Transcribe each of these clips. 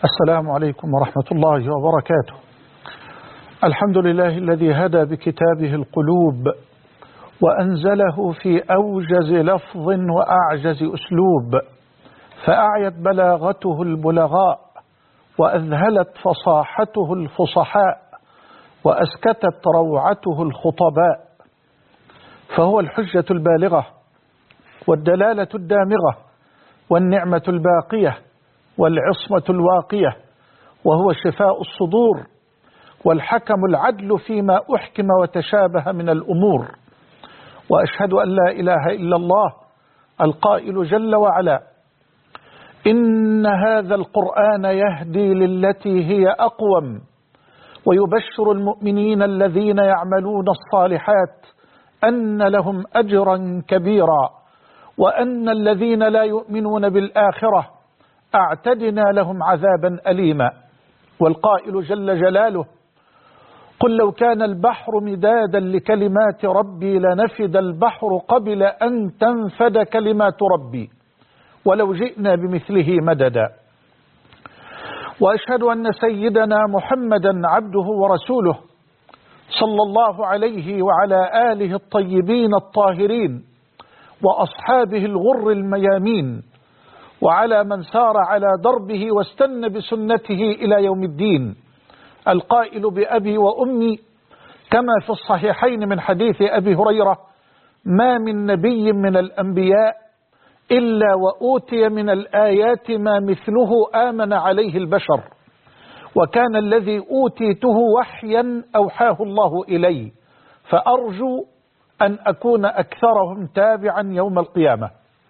السلام عليكم ورحمة الله وبركاته. الحمد لله الذي هدى بكتابه القلوب وأنزله في أوجز لفظ وأعجز أسلوب، فأعيت بلاغته البلغاء وأذهلت فصاحته الفصحاء وأسكتت روعته الخطباء، فهو الحجة البالغة والدلالة الدامغة والنعمة الباقية والعصمة الواقية، وهو شفاء الصدور والحكم العدل فيما أحكم وتشابه من الأمور. وأشهد أن لا إله إلا الله القائل جل وعلا: إن هذا القرآن يهدي للتي هي أقوم ويبشر المؤمنين الذين يعملون الصالحات أن لهم أجرا كبيرا وأن الذين لا يؤمنون بالآخرة أعتدنا لهم عذابا أليما. والقائل جل جلاله: قل لو كان البحر مدادا لكلمات ربي لنفد البحر قبل أن تنفد كلمات ربي ولو جئنا بمثله مددا. وأشهد أن سيدنا محمدا عبده ورسوله صلى الله عليه وعلى آله الطيبين الطاهرين وأصحابه الغر الميامين وعلى من سار على دربه واستنى بسنته إلى يوم الدين، القائل بأبي وأمي كما في الصحيحين من حديث أبي هريرة: ما من نبي من الأنبياء إلا وأوتي من الآيات ما مثله آمن عليه البشر، وكان الذي أوتيته وحيا أوحاه الله إلي، فأرجو أن أكون أكثرهم تابعا يوم القيامة.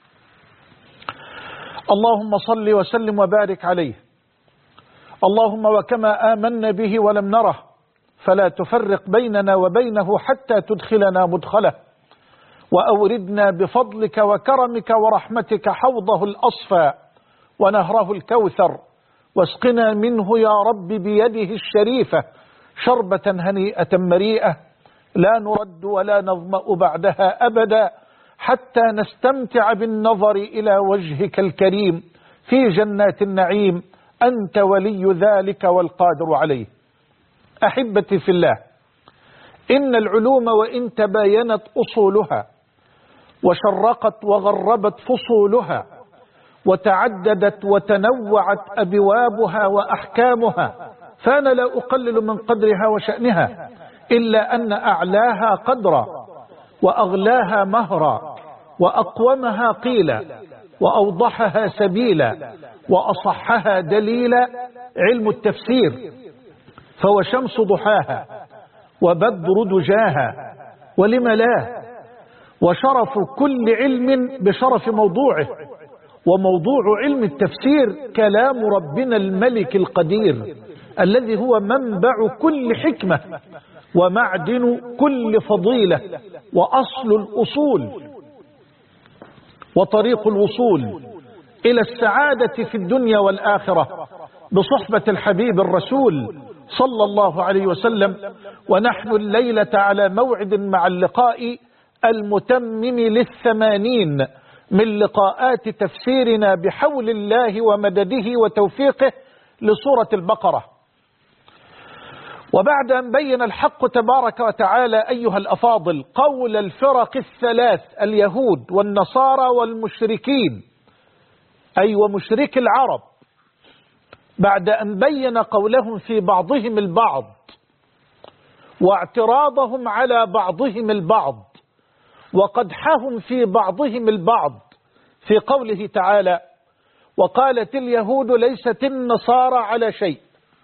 اللهم صل وسلم وبارك عليه. اللهم وكما آمنا به ولم نره فلا تفرق بيننا وبينه حتى تدخلنا مدخله، وأوردنا بفضلك وكرمك ورحمتك حوضه الأصفى ونهره الكوثر، واسقنا منه يا رب بيده الشريفة شربة هنيئة مريئة لا نرد ولا نظمأ بعدها أبدا، حتى نستمتع بالنظر إلى وجهك الكريم في جنات النعيم، أنت ولي ذلك والقادر عليه. أحبتي في الله، إن العلوم وإن تباينت أصولها وشرقت وغربت فصولها وتعددت وتنوعت أبوابها وأحكامها، فأنا لا أقلل من قدرها وشأنها، إلا أن أعلاها قدرا وأغلاها مهرا وأقومها قيلا وأوضحها سبيلا وأصحها دليلا علم التفسير، فهو شمس ضحاها وبدر دجاها، ولم لا، وشرف كل علم بشرف موضوعه، وموضوع علم التفسير كلام ربنا الملك القدير الذي هو منبع كل حكمة ومعدن كل فضيلة وأصل الأصول وطريق الوصول إلى السعادة في الدنيا والآخرة بصحبة الحبيب الرسول صلى الله عليه وسلم. ونحن الليلة على موعد مع اللقاء المتمم لل80 من لقاءات تفسيرنا بحول الله ومدده وتوفيقه لسورة البقرة. وبعد أن بين الحق تبارك وتعالى أيها الأفاضل قول الفرق الثلاث اليهود والنصارى والمشركين، أي ومشرك العرب، بعد أن بين قولهم في بعضهم البعض واعتراضهم على بعضهم البعض وقدحهم في بعضهم البعض في قوله تعالى: وقالت اليهود ليست النصارى على شيء،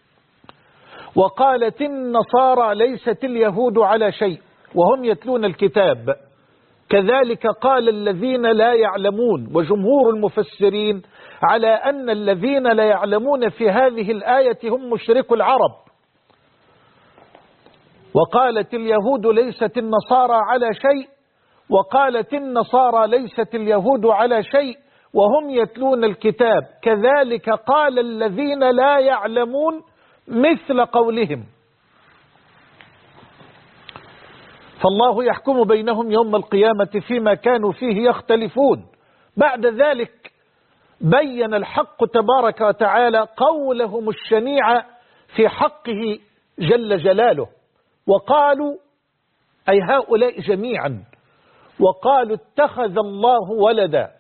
وقالت النصارى ليست اليهود على شيء وهم يتلون الكتاب، كذلك قال الذين لا يعلمون. وجمهور المفسرين على أن الذين لا يعلمون في هذه الآية هم مشركو العرب. وقالت اليهود ليست النصارى على شيء، وقالت النصارى ليست اليهود على شيء وهم يتلون الكتاب، كذلك قال الذين لا يعلمون مثل قولهم. فالله يحكم بينهم يوم القيامة فيما كانوا فيه يختلفون. بعد ذلك بين الحق تبارك وتعالى قولهم الشنيع في حقه جل جلاله، وقالوا أي هؤلاء جميعا، وقالوا اتخذ الله ولدا.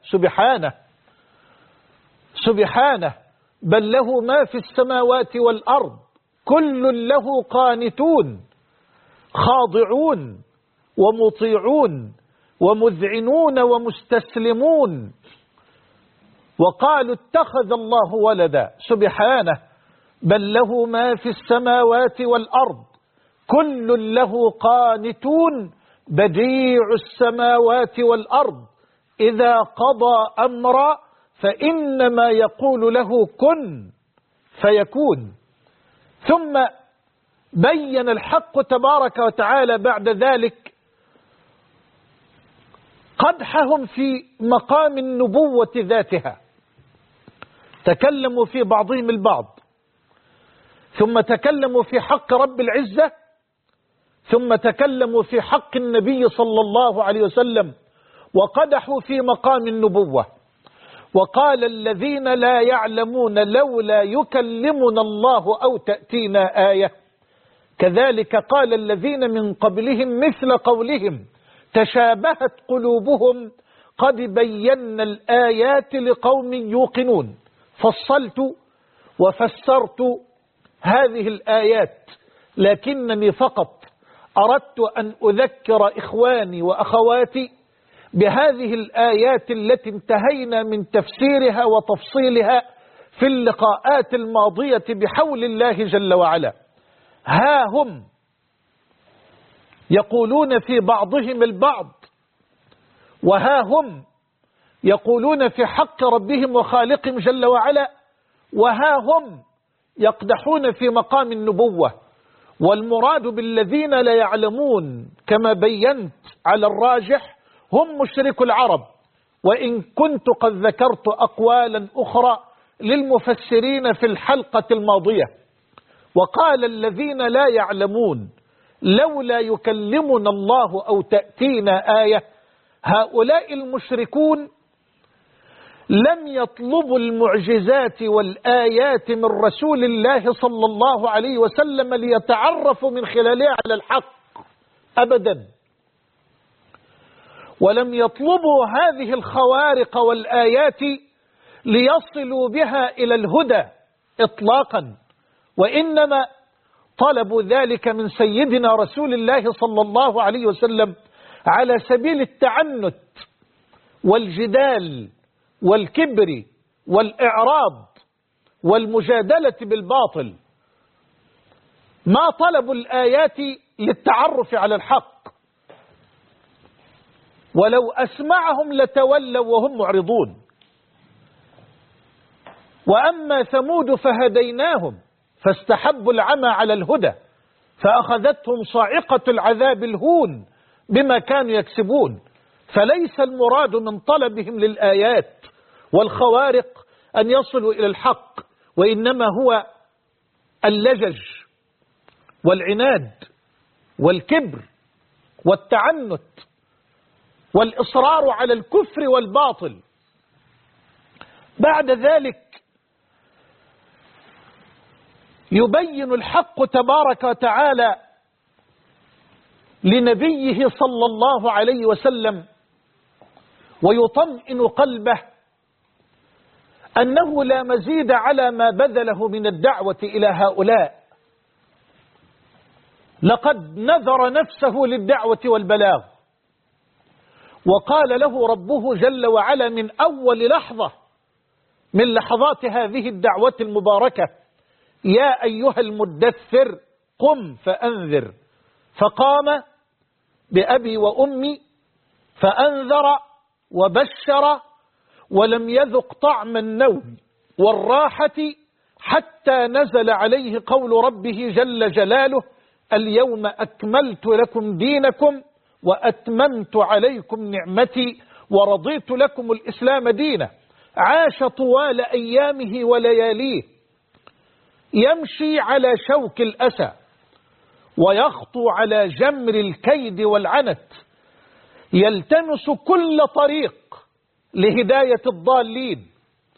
سبحانه بل له ما في السماوات والأرض كل له قانتون خاضعون ومطيعون ومذعنون ومستسلمون. وقالوا اتخذ الله ولدا سبحانه بل له ما في السماوات والأرض كل له قانتون بديع السماوات والأرض إذا قضى أمرا فإنما يقول له كن فيكون. ثم بين الحق تبارك وتعالى بعد ذلك قدحهم في مقام النبوة ذاتها، تكلموا في بعضهم البعض، ثم تكلموا في حق رب العزة، ثم تكلموا في حق النبي صلى الله عليه وسلم، وقدحوا في مقام النبوة. وقال الذين لا يعلمون لولا يكلمنا الله أو تأتينا آية، كذلك قال الذين من قبلهم مثل قولهم تشابهت قلوبهم قد بينا الآيات لقوم يوقنون. فصلت وفسرت هذه الآيات، لكنني فقط أردت أن أذكر إخواني وأخواتي بهذه الآيات التي انتهينا من تفسيرها وتفصيلها في اللقاءات الماضية بحول الله جل وعلا. ها هم يقولون في بعضهم البعض، وها هم يقولون في حق ربهم وخالقهم جل وعلا، وها هم يقدحون في مقام النبوة. والمراد بالذين لا يعلمون كما بينت على الراجح هم مشرك العرب، وإن كنت قد ذكرت أقوالا أخرى للمفسرين في الحلقة الماضية. وقال الذين لا يعلمون لولا يكلمنا الله أو تأتينا آية، هؤلاء المشركون لم يطلبوا المعجزات والآيات من رسول الله صلى الله عليه وسلم ليتعرفوا من خلالها على الحق أبدا، ولم يطلبوا هذه الخوارق والآيات ليصلوا بها إلى الهدى إطلاقا، وإنما طلبوا ذلك من سيدنا رسول الله صلى الله عليه وسلم على سبيل التعنت والجدال والكبر والإعراض والمجادلة بالباطل. ما طلبوا الآيات للتعرف على الحق، ولو أسمعهم لتولوا وهم معرضون. وأما ثمود فهديناهم فاستحبوا العمى على الهدى فأخذتهم صاعقة العذاب الهون بما كانوا يكسبون. فليس المراد من طلبهم للآيات والخوارق أن يصلوا إلى الحق، وإنما هو اللجج والعناد والكبر والتعنت والإصرار على الكفر والباطل. بعد ذلك يبين الحق تبارك وتعالى لنبيه صلى الله عليه وسلم ويطمئن قلبه أنه لا مزيد على ما بذله من الدعوة إلى هؤلاء. لقد نذر نفسه للدعوة والبلاغ، وقال له ربه جل وعلا من أول لحظة من لحظات هذه الدعوة المباركة: يا أيها المدثر قم فأنذر. فقام بأبي وأمي فأنذر وبشر، ولم يذق طعم النوم والراحة حتى نزل عليه قول ربه جل جلاله: اليوم أكملت لكم دينكم وأتممت عليكم نعمتي ورضيت لكم الإسلام دينا. عاش طوال أيامه ولياليه يمشي على شوك الأسى ويخطو على جمر الكيد والعنت، يلتمس كل طريق لهداية الضالين،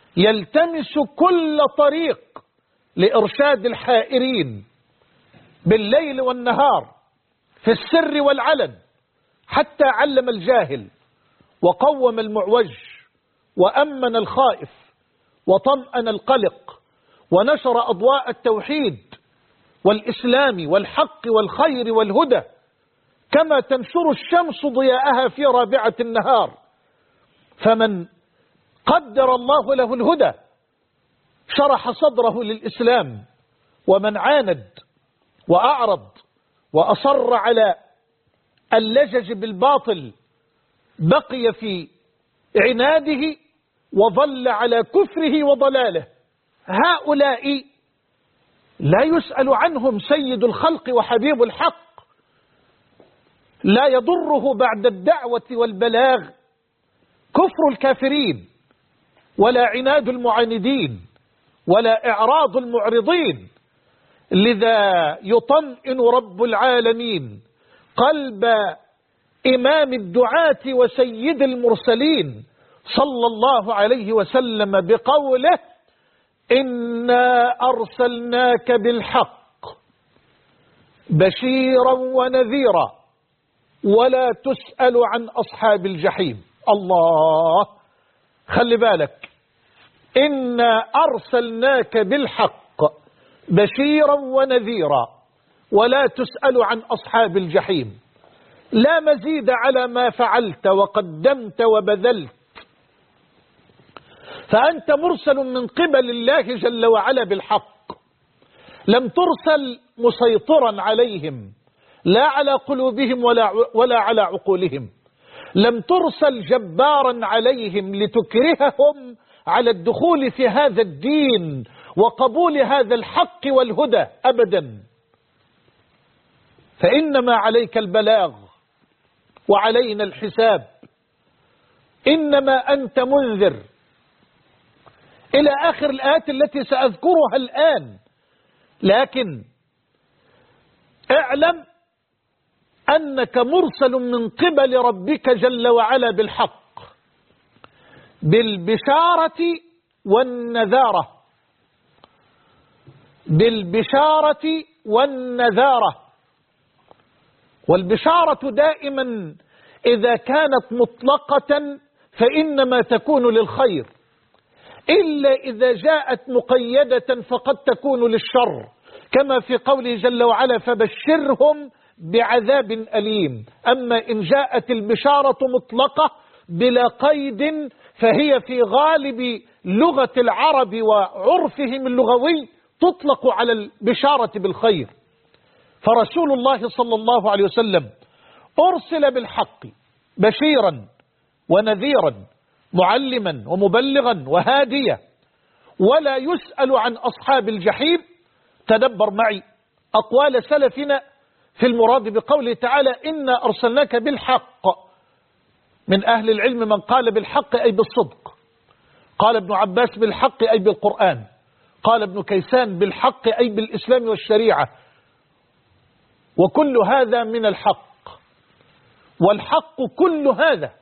يلتمس كل طريق لإرشاد الحائرين بالليل والنهار في السر والعلن، حتى علم الجاهل وقوم المعوج وأمن الخائف وطمأن القلق، ونشر أضواء التوحيد والإسلام والحق والخير والهدى، كما تنشر الشمس ضياءها في رابعة النهار. فمن قدر الله له الهدى شرح صدره للإسلام، ومن عاند وأعرض وأصر على اللجج بالباطل بقي في عناده وظل على كفره وضلاله. هؤلاء لا يسأل عنهم سيد الخلق وحبيب الحق، لا يضره بعد الدعوة والبلاغ كفر الكافرين، ولا عناد المعاندين، ولا إعراض المعرضين. لذا يطمئن رب العالمين قلب إمام الدعاة وسيد المرسلين صلى الله عليه وسلم بقوله: إنا أرسلناك بالحق بشيرا ونذيرا ولا تسأل عن أصحاب الجحيم. الله، خلي بالك، إنا أرسلناك بالحق بشيرا ونذيرا ولا تسأل عن أصحاب الجحيم. لا مزيد على ما فعلت وقدمت وبذلت، فأنت مرسل من قبل الله جل وعلا بالحق. لم ترسل مسيطرا عليهم، لا على قلوبهم ولا على عقولهم. لم ترسل جبارا عليهم لتكرههم على الدخول في هذا الدين وقبول هذا الحق والهدى أبدا. فإنما عليك البلاغ وعلينا الحساب. إنما أنت منذر إلى آخر الآيات التي سأذكرها الآن. لكن اعلم أنك مرسل من قبل ربك جل وعلا بالحق، بالبشارة والنذارة. بالبشارة والنذارة. والبشارة دائما إذا كانت مطلقة فإنما تكون للخير، إلا إذا جاءت مقيدة فقد تكون للشر، كما في قوله جل وعلا: فبشرهم بعذاب أليم. أما إن جاءت البشارة مطلقة بلا قيد فهي في غالب لغة العرب وعرفهم اللغوي تطلق على البشارة بالخير. فرسول الله صلى الله عليه وسلم أرسل بالحق بشيرا ونذيرا، معلما ومبلغا وهاديا، ولا يسأل عن أصحاب الجحيم. تدبر معي أقوال سلفنا في المراد بقوله تعالى: إنا أرسلناك بالحق. من أهل العلم من قال بالحق أي بالصدق، قال ابن عباس بالحق أي بالقرآن، قال ابن كيسان بالحق أي بالإسلام والشريعة. وكل هذا من الحق، والحق كل هذا،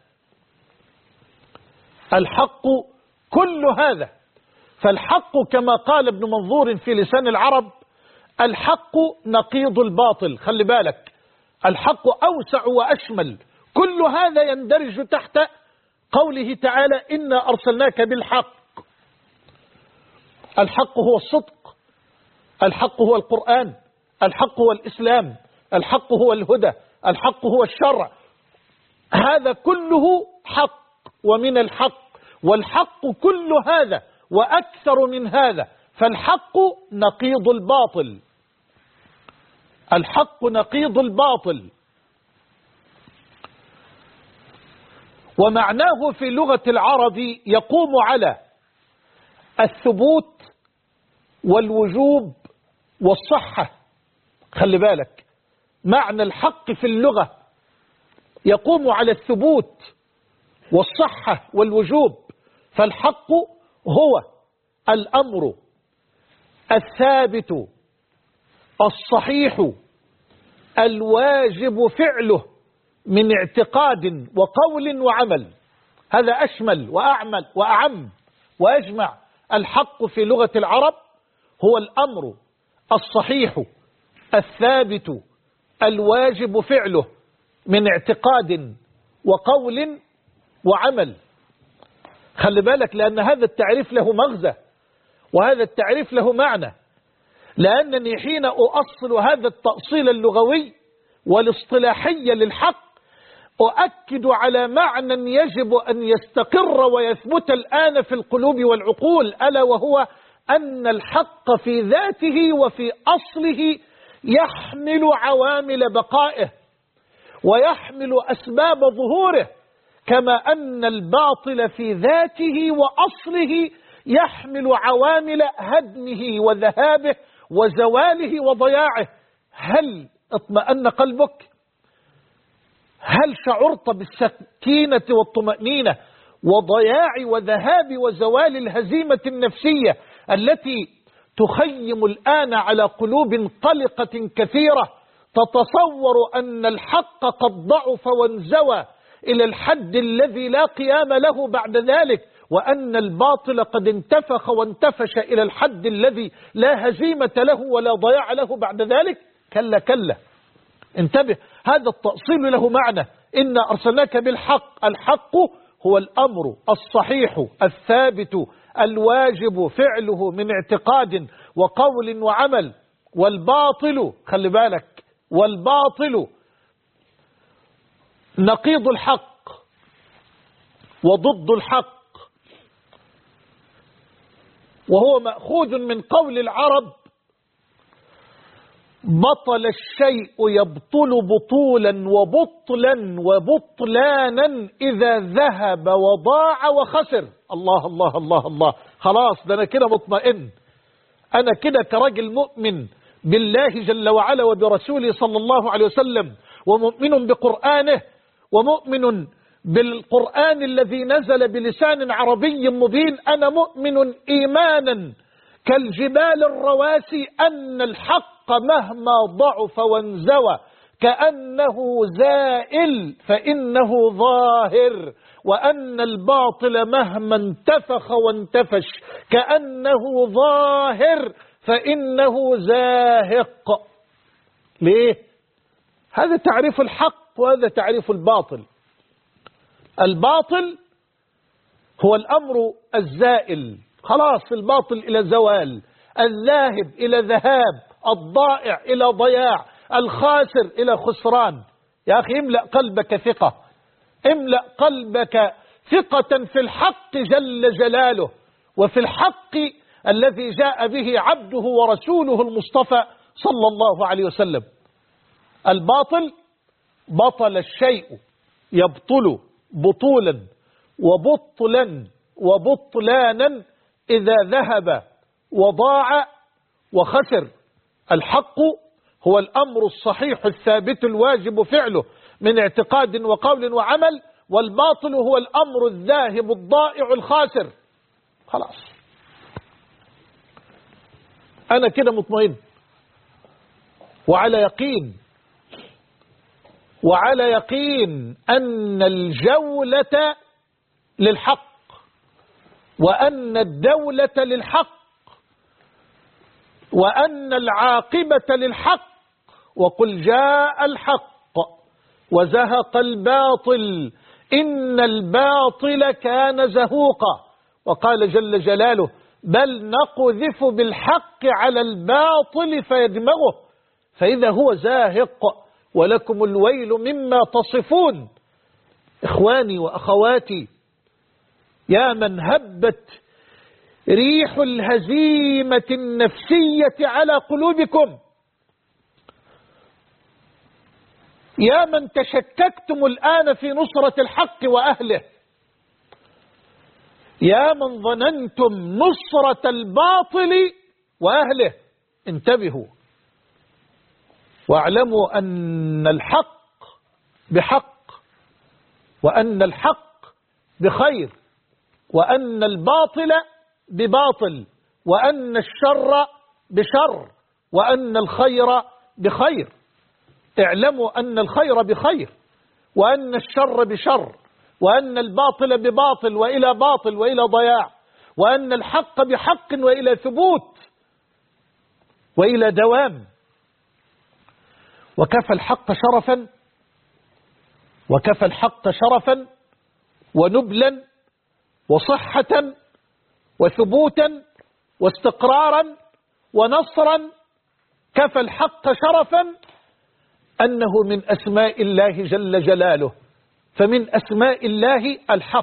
الحق كل هذا. فالحق كما قال ابن منظور في لسان العرب: الحق نقيض الباطل. خلي بالك، الحق أوسع وأشمل. كل هذا يندرج تحت قوله تعالى: إنا أرسلناك بالحق. الحق هو الصدق، الحق هو القرآن، الحق هو الإسلام، الحق هو الهدى، الحق هو الشرع. هذا كله حق ومن الحق، والحق كل هذا وأكثر من هذا. فالحق نقيض الباطل، الحق نقيض الباطل. ومعناه في لغة العرب يقوم على الثبوت والوجوب والصحة. خلي بالك، معنى الحق في اللغة يقوم على الثبوت والصحة والوجوب. فالحق هو الأمر الثابت الصحيح الواجب فعله من اعتقاد وقول وعمل. هذا أشمل وأعمل وأعم وأجمع الحق في لغة العرب هو الأمر الصحيح الثابت الواجب فعله من اعتقاد وقول وعمل. خلي بالك، لأن هذا التعريف له مغزى وهذا التعريف له معنى، لأنني حين أؤصل هذا التأصيل اللغوي والاصطلاحي للحق أؤكد على معنى يجب أن يستقر ويثبت الآن في القلوب والعقول، ألا وهو أن الحق في ذاته وفي أصله يحمل عوامل بقائه ويحمل أسباب ظهوره، كما أن الباطل في ذاته وأصله يحمل عوامل هدمه وذهابه وزواله وضياعه. هل اطمأن قلبك؟ هل شعرت بالسكينة والطمأنينة وضياع وذهاب وزوال الهزيمة النفسية التي تخيم الآن على قلوب قلقة كثيرة تتصور أن الحق قد ضعف وانزوى إلى الحد الذي لا قيام له بعد ذلك، وأن الباطل قد انتفخ وانتفش إلى الحد الذي لا هزيمة له ولا ضياع له بعد ذلك؟ كلا كلا، انتبه، هذا التأصيل له معنى. إنا أرسلناك بالحق، الحق هو الأمر الصحيح الثابت الواجب فعله من اعتقاد وقول وعمل، والباطل خلي بالك، والباطل نقيض الحق وضد الحق، وهو مأخوذ من قول العرب: بطل الشيء يبطل بطولا وبطلا وبطلانا إذا ذهب وضاع وخسر. الله الله الله الله، خلاص، ده أنا كده مطمئن، أنا كده كرجل مؤمن بالله جل وعلا وبرسوله صلى الله عليه وسلم، ومؤمن بقرآنه، ومؤمن بالقرآن الذي نزل بلسان عربي مبين. أنا مؤمن إيمانا كالجبال الرواسي أن الحق مهما ضعف وانزوى كأنه زائل فإنه ظاهر، وأن الباطل مهما انتفخ وانتفش كأنه ظاهر فإنه زاهق. ليه؟ هذا تعريف الحق وهذا تعريف الباطل. الباطل هو الأمر الزائل، خلاص، الباطل إلى زوال، الذاهب إلى ذهاب، الضائع إلى ضياع، الخاسر إلى خسران. يا أخي املأ قلبك ثقة، املأ قلبك ثقة في الحق جل جلاله وفي الحق الذي جاء به عبده ورسوله المصطفى صلى الله عليه وسلم. الباطل بطل الشيء يبطل بطولا وبطلا وبطلانا إذا ذهب وضاع وخسر. الحق هو الأمر الصحيح الثابت الواجب فعله من اعتقاد وقول وعمل، والباطل هو الأمر الذاهب الضائع الخاسر. خلاص، أنا كده مطمئن وعلى يقين، وعلى يقين أن الجولة للحق وأن الدولة للحق وأن العاقبة للحق. وقل جاء الحق وزهق الباطل إن الباطل كان زهوقا. وقال جل جلاله: بل نقذف بالحق على الباطل فيدمغه فإذا هو زاهق ولكم الويل مما تصفون. إخواني وأخواتي، يا من هبت ريح الهزيمة النفسية على قلوبكم، يا من تشككتم الآن في نصرة الحق وأهله، يا من ظننتم نصرة الباطل وأهله، انتبهوا واعلموا أن الحق بحق، وأن الحق بخير، وأن الباطل بباطل، وأن الشر بشر، وأن الخير بخير. اعلموا أن الخير بخير وأن الشر بشر وأن الباطل بباطل وإلى باطل وإلى ضياع، وأن الحق بحق وإلى ثبوت وإلى دوام. وكفى الحق شرفا ونبلا وصحة وثبوتا واستقرارا ونصرا. كفى الحق شرفا أنه من أسماء الله جل جلاله، فمن أسماء الله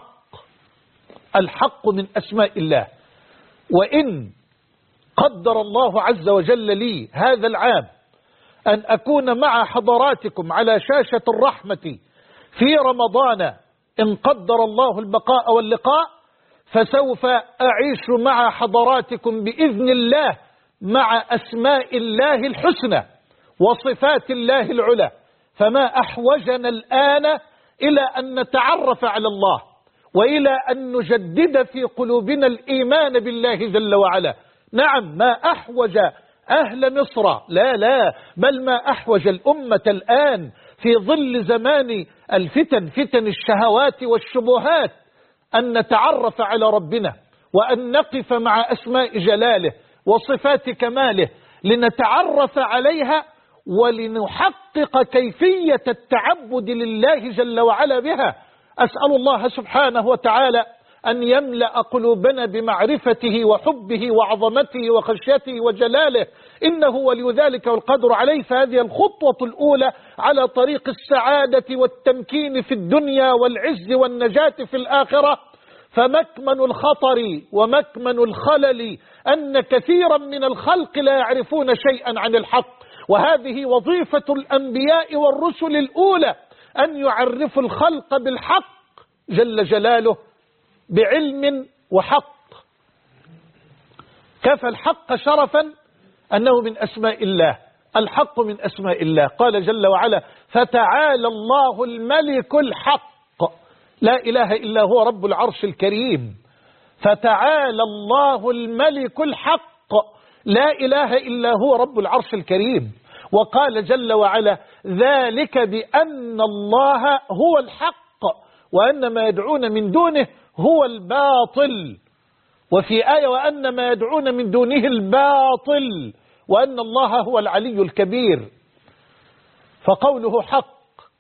الحق من أسماء الله. وإن قدر الله عز وجل لي هذا العام أن أكون مع حضراتكم على شاشة الرحمة في رمضان، إن قدر الله البقاء واللقاء، فسوف أعيش مع حضراتكم بإذن الله مع أسماء الله الحسنى وصفات الله العلى. فما أحوجنا الآن إلى أن نتعرف على الله، وإلى أن نجدد في قلوبنا الإيمان بالله جل وعلا. نعم، ما أحوج أهل مصر، لا بل ما أحوج الأمة الآن في ظل زمان الفتن، فتن الشهوات والشبهات، أن نتعرف على ربنا، وأن نقف مع أسماء جلاله وصفات كماله لنتعرف عليها، ولنحقق كيفية التعبد لله جل وعلا بها. أسأل الله سبحانه وتعالى أن يملأ قلوبنا بمعرفته وحبه وعظمته وخشيته وجلاله، إنه ولي ذلك والقدر عليه. فهذه الخطوة الأولى على طريق السعادة والتمكين في الدنيا والعز والنجاة في الآخرة. فمكمن الخطر ومكمن الخلل أن كثيرا من الخلق لا يعرفون شيئا عن الحق، وهذه وظيفة الأنبياء والرسل الأولى، أن يعرفوا الخلق بالحق جل جلاله بعلم وحق. كفى الحق شرفا أنه من أسماء الله، الحق من أسماء الله. قال جل وعلا: فتعالى الله الملك الحق لا إله إلا هو رب العرش الكريم. فتعالى الله الملك الحق لا إله إلا هو رب العرش الكريم. وقال جل وعلا: ذلك بأن الله هو الحق وأن ما يدعون من دونه هو الباطل. وفي آية: وأن ما يدعون من دونه الباطل وأن الله هو العلي الكبير. فقوله حق،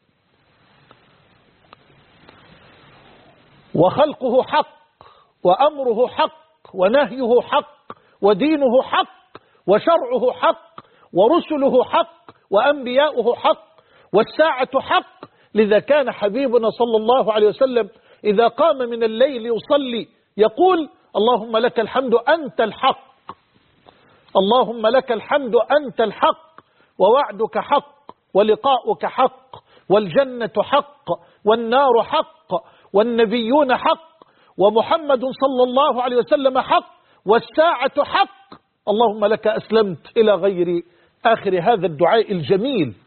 وخلقه حق، وأمره حق، ونهيه حق، ودينه حق، وشرعه حق، ورسله حق، وأنبياؤه حق، والساعة حق. لذا كان حبيبنا صلى الله عليه وسلم إذا قام من الليل يصلي يقول: اللهم لك الحمد أنت الحق، اللهم لك الحمد أنت الحق، ووعدك حق، ولقاؤك حق، والجنة حق، والنار حق، والنبيون حق، ومحمد صلى الله عليه وسلم حق، والساعة حق. اللهم لك أسلمت إلى غير آخر هذا الدعاء الجميل.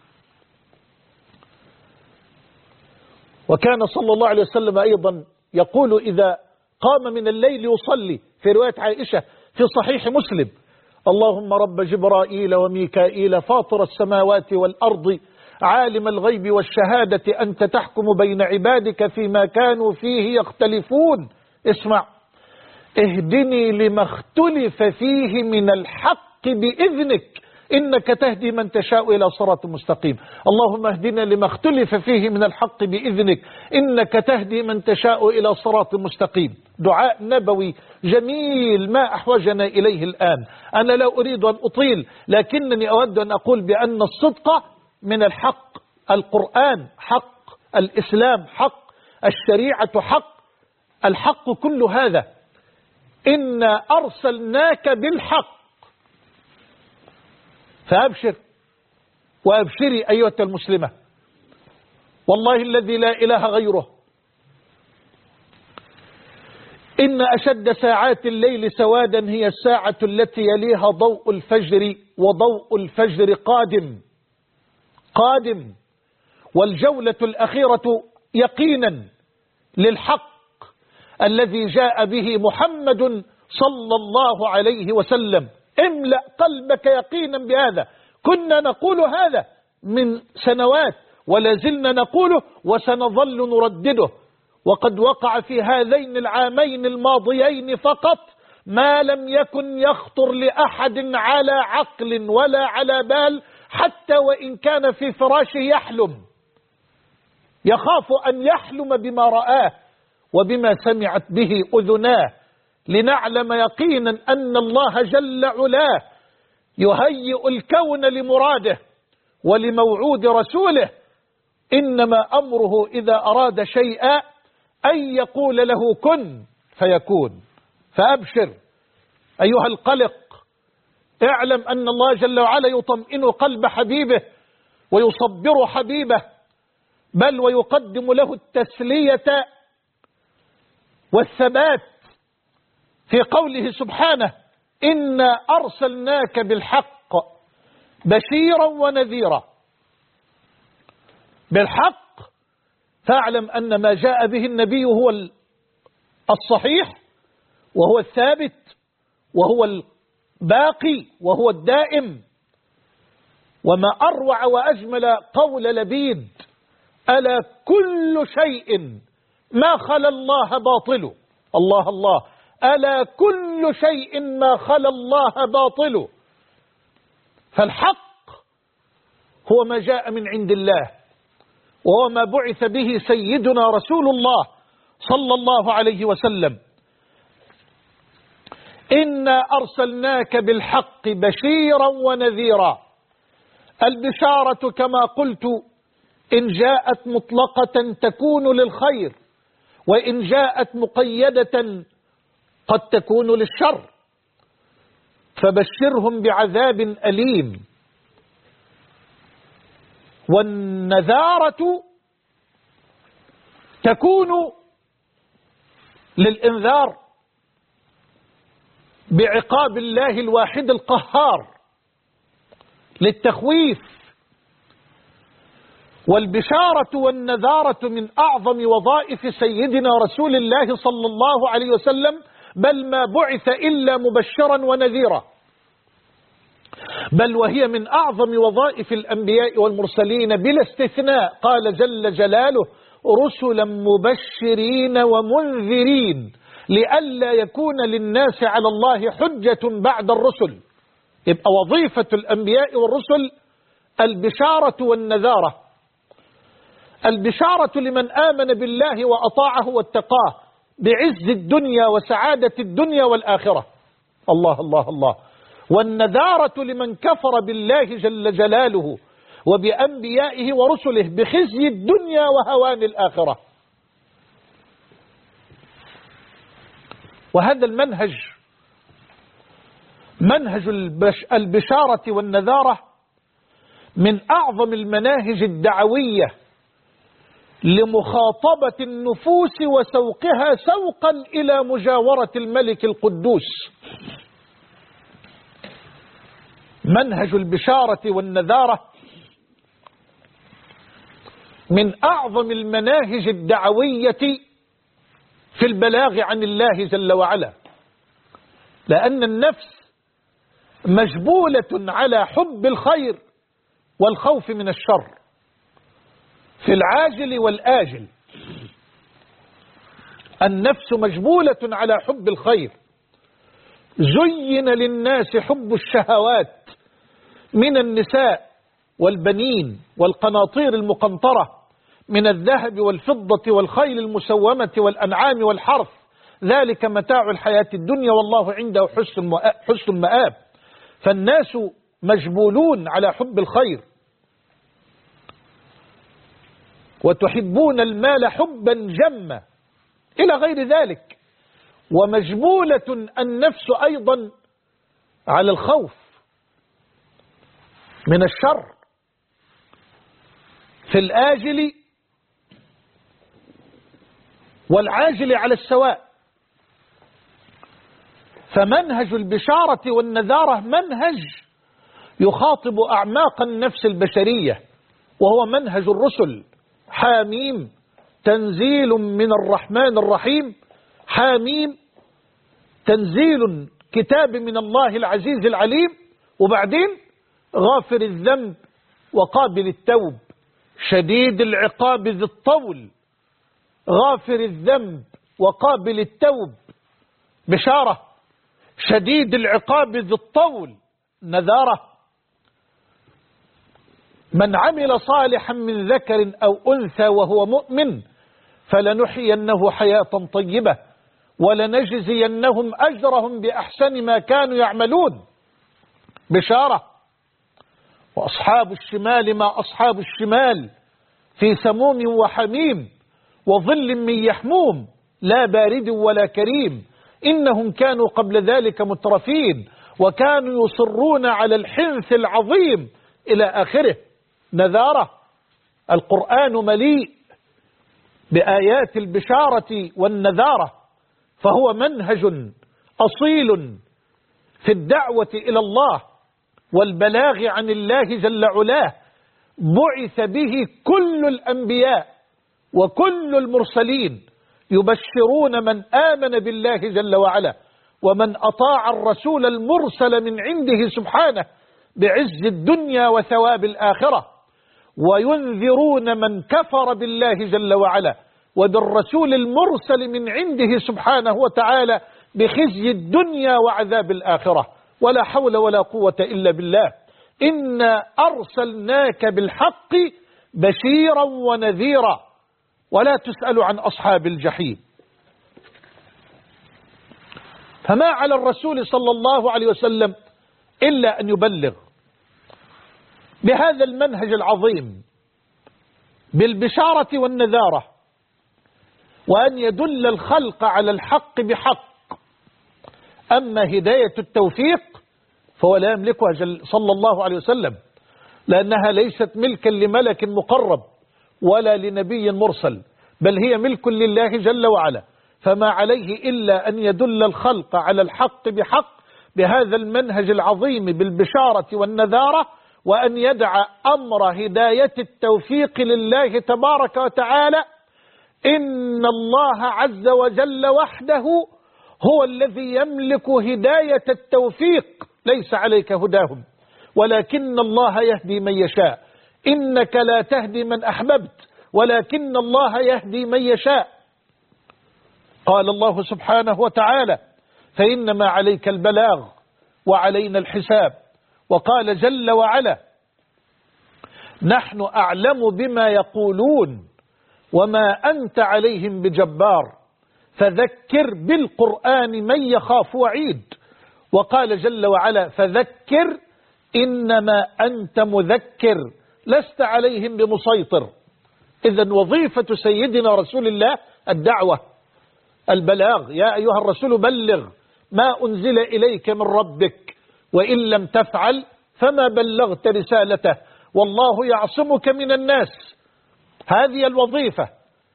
وكان صلى الله عليه وسلم أيضا يقول إذا قام من الليل يصلي، في رواية عائشة في صحيح مسلم: اللهم رب جبرائيل وميكائيل فاطر السماوات والأرض عالم الغيب والشهادة أنت تحكم بين عبادك فيما كانوا فيه يختلفون. اسمع: اهدني لما اختلف فيه من الحق بإذنك إنك تهدي من تشاء إلى صراط مستقيم. اللهم اهدنا لما اختلف فيه من الحق بإذنك إنك تهدي من تشاء إلى صراط مستقيم. دعاء نبوي جميل ما أحوجنا إليه الآن. أنا لا أريد أن أطيل، لكنني أود أن أقول بأن الصدق من الحق. القرآن حق، الإسلام حق، الشريعة حق، الحق كل هذا. إنا أرسلناك بالحق، فأبشر وأبشري أيها المسلمة، والله الذي لا إله غيره إن أشد ساعات الليل سوادا هي الساعة التي يليها ضوء الفجر، وضوء الفجر قادم، والجولة الأخيرة يقينا للحق الذي جاء به محمد صلى الله عليه وسلم. املأ قلبك يقينا بهذا. كنا نقول هذا من سنوات ولا زلنا نقوله وسنظل نردده، وقد وقع في هذين العامين الماضيين فقط ما لم يكن يخطر لأحد على عقل ولا على بال، حتى وإن كان في فراشه يحلم، يخاف أن يحلم بما رآه وبما سمعت به أذناه، لنعلم يقينا أن الله جل علاه يهيئ الكون لمراده ولموعود رسوله، إنما أمره إذا أراد شيئا أن يقول له كن فيكون. فأبشر أيها القلق، اعلم أن الله جل وعلا يطمئن قلب حبيبه ويصبر حبيبه، بل ويقدم له التسلية والثبات في قوله سبحانه: إنا أرسلناك بالحق بشيرا ونذيرا. بالحق، فاعلم أن ما جاء به النبي هو الصحيح وهو الثابت وهو الباقي وهو الدائم. وما أروع وأجمل قول لبيد: ألا كل شيء ما خلا الله باطل. الله الله، ألا كل شيء ما خلا الله باطل. فالحق هو ما جاء من عند الله، وهو ما بعث به سيدنا رسول الله صلى الله عليه وسلم. إنا أرسلناك بالحق بشيرا ونذيرا. البشارة كما قلت إن جاءت مطلقة تكون للخير، وإن جاءت مقيدة قد تكون للشر، فبشرهم بعذاب أليم. والنذارة تكون للإنذار بعقاب الله الواحد القهار، للتخويف. والبشارة والنذارة من أعظم وظائف سيدنا رسول الله صلى الله عليه وسلم، بل ما بعث إلا مبشرا ونذيرا، بل وهي من أعظم وظائف الأنبياء والمرسلين بلا استثناء. قال جل جلاله: رسلا مبشرين ومنذرين لئلا يكون للناس على الله حجة بعد الرسل. يبقى وظيفة الأنبياء والرسل البشارة والنذارة. البشارة لمن آمن بالله وأطاعه واتقاه بعز الدنيا وسعادة الدنيا والآخرة. الله الله الله. والنذارة لمن كفر بالله جل جلاله وبأنبيائه ورسله بخزي الدنيا وهوان الآخرة. وهذا المنهج، منهج البشارة والنذارة، من أعظم المناهج الدعوية لمخاطبة النفوس وسوقها سوقا إلى مجاورة الملك القدوس. منهج البشارة والنذارة من أعظم المناهج الدعوية في البلاغ عن الله جل وعلا، لأن النفس مجبولة على حب الخير والخوف من الشر في العاجل والآجل. النفس مجبولة على حب الخير. زين للناس حب الشهوات من النساء والبنين والقناطير المقنطرة من الذهب والفضة والخيل المسومة والأنعام والحرث، ذلك متاع الحياة الدنيا والله عنده حسن المآب. فالناس مجبولون على حب الخير، وتحبون المال حبا جما إلى غير ذلك. ومجبولة النفس أيضا على الخوف من الشر في الآجل والعاجل على السواء. فمنهج البشارة والنذارة منهج يخاطب أعماق النفس البشرية، وهو منهج الرسل. حاميم تنزيل من الرحمن الرحيم. حاميم تنزيل كتاب من الله العزيز العليم. وبعدين غافر الذنب وقابل التوب شديد العقاب ذي الطول. غافر الذنب وقابل التوب، بشارة شديد العقاب ذي الطول، نذارة. من عمل صالحا من ذكر أو أنثى وهو مؤمن فلنحيينه حياة طيبة ولنجزينهم أجرهم بأحسن ما كانوا يعملون، بشارة. وأصحاب الشمال ما أصحاب الشمال في سموم وحميم وظل من يحموم لا بارد ولا كريم إنهم كانوا قبل ذلك مترفين وكانوا يصرون على الحنث العظيم إلى آخره. نذارة. القرآن مليء بآيات البشارة والنذارة، فهو منهج أصيل في الدعوة إلى الله والبلاغ عن الله جل علاه، بعث به كل الأنبياء وكل المرسلين يبشرون من آمن بالله جل وعلا ومن أطاع الرسول المرسل من عنده سبحانه بعز الدنيا وثواب الآخرة، وينذرون من كفر بالله جل وعلا وبالرسول المرسل من عنده سبحانه وتعالى بخزي الدنيا وعذاب الآخرة. ولا حول ولا قوة إلا بالله. إنا أرسلناك بالحق بشيرا ونذيرا ولا تسأل عن أصحاب الجحيم. فما على الرسول صلى الله عليه وسلم إلا أن يبلغ بهذا المنهج العظيم بالبشارة والنذارة، وأن يدل الخلق على الحق بحق. أما هداية التوفيق فهو لا يملكها صلى الله عليه وسلم، لأنها ليست ملكا لملك مقرب ولا لنبي مرسل، بل هي ملك لله جل وعلا. فما عليه إلا أن يدل الخلق على الحق بحق بهذا المنهج العظيم بالبشارة والنذارة، وأن يدع أمر هداية التوفيق لله تبارك وتعالى. إن الله عز وجل وحده هو الذي يملك هداية التوفيق، ليس عليك هداهم ولكن الله يهدي من يشاء. إنك لا تهدي من أحببت ولكن الله يهدي من يشاء. قال الله سبحانه وتعالى: فإنما عليك البلاغ وعلينا الحساب. وقال جل وعلا: نحن أعلم بما يقولون وما أنت عليهم بجبار فذكر بالقرآن من يخاف وعيد. وقال جل وعلا: فذكر إنما أنت مذكر لست عليهم بمسيطر. إذن وظيفة سيدنا رسول الله الدعوة، البلاغ. يا أيها الرسول بلغ ما أنزل إليك من ربك وإن لم تفعل فما بلغت رسالته والله يعصمك من الناس. هذه الوظيفة.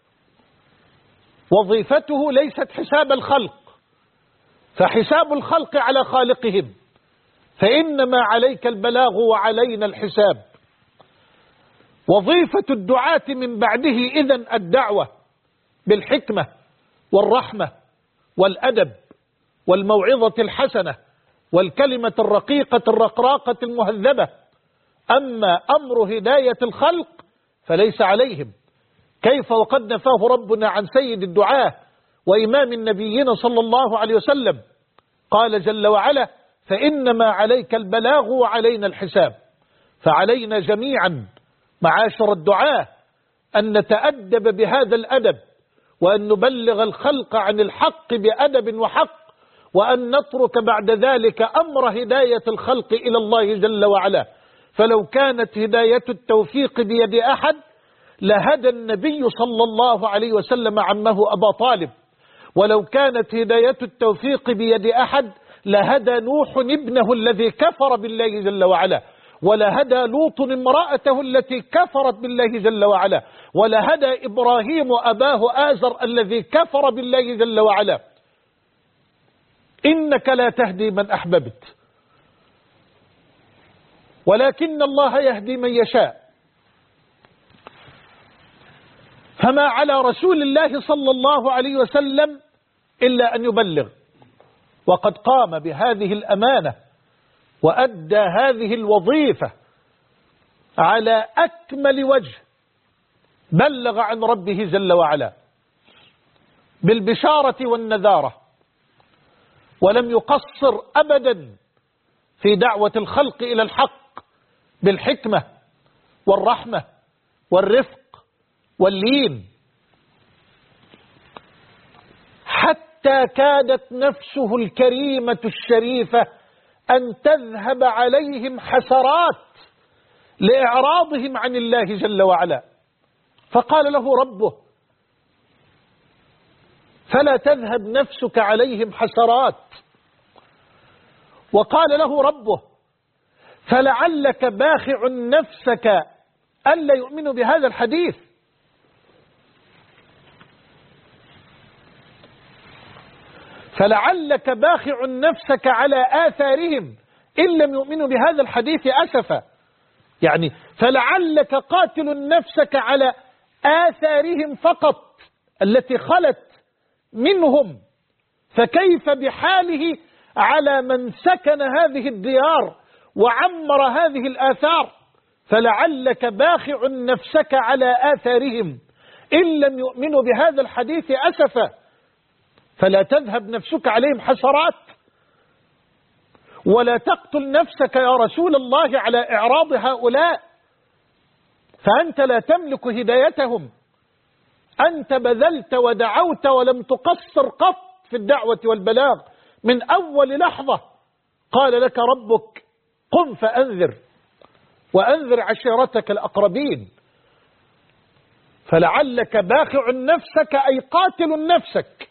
وظيفته ليست حساب الخلق، فحساب الخلق على خالقهم، فإنما عليك البلاغ وعلينا الحساب. وظيفة الدعاة من بعده إذن الدعوة بالحكمة والرحمة والأدب والموعظة الحسنة والكلمة الرقيقة الرقراقة المهذبة. أما أمر هداية الخلق فليس عليهم. كيف وقد نفاه ربنا عن سيد الدعاة وإمام النبيين صلى الله عليه وسلم؟ قال جل وعلا: فإنما عليك البلاغ وعلينا الحساب. فعلينا جميعا معاشر الدعاة أن نتأدب بهذا الأدب، وأن نبلغ الخلق عن الحق بأدب وحق، وأن نترك بعد ذلك أمر هداية الخلق إلى الله جل وعلا. فلو كانت هداية التوفيق بيد أحد لهدى النبي صلى الله عليه وسلم عمه أبا طالب، ولو كانت هداية التوفيق بيد أحد لهدى نوح ابنه الذي كفر بالله جل وعلا، ولهدى لوط امرأته التي كفرت بالله جل وعلا، ولهدى إبراهيم أباه آزر الذي كفر بالله جل وعلا. إنك لا تهدي من أحببت ولكن الله يهدي من يشاء. فما على رسول الله صلى الله عليه وسلم إلا أن يبلغ، وقد قام بهذه الأمانة وأدى هذه الوظيفة على أكمل وجه. بلغ عن ربه جل وعلا بالبشارة والنذارة، ولم يقصر أبدا في دعوة الخلق إلى الحق بالحكمة والرحمة والرفق واللين، حتى كادت نفسه الكريمة الشريفة أن تذهب عليهم حسرات لإعراضهم عن الله جل وعلا. فقال له ربه: فلا تذهب نفسك عليهم حسرات. وقال له ربه: فلعلك باخع نفسك ألا يؤمنوا بهذا الحديث. فلعلك باخع نفسك على آثارهم إن لم يؤمنوا بهذا الحديث أسفا. يعني فلعلك قاتل نفسك على آثارهم فقط التي خلت منهم، فكيف بحاله على من سكن هذه الديار وعمر هذه الآثار؟ فلعلك باخع نفسك على آثارهم إن لم يؤمنوا بهذا الحديث أسفا. فلا تذهب نفسك عليهم حسرات، ولا تقتل نفسك يا رسول الله على إعراض هؤلاء، فأنت لا تملك هدايتهم. أنت بذلت ودعوت ولم تقصر قط في الدعوة والبلاغ من أول لحظة. قال لك ربك: قم فأنذر وأنذر عشيرتك الأقربين. فلعلك باخع نفسك أي قاتل نفسك،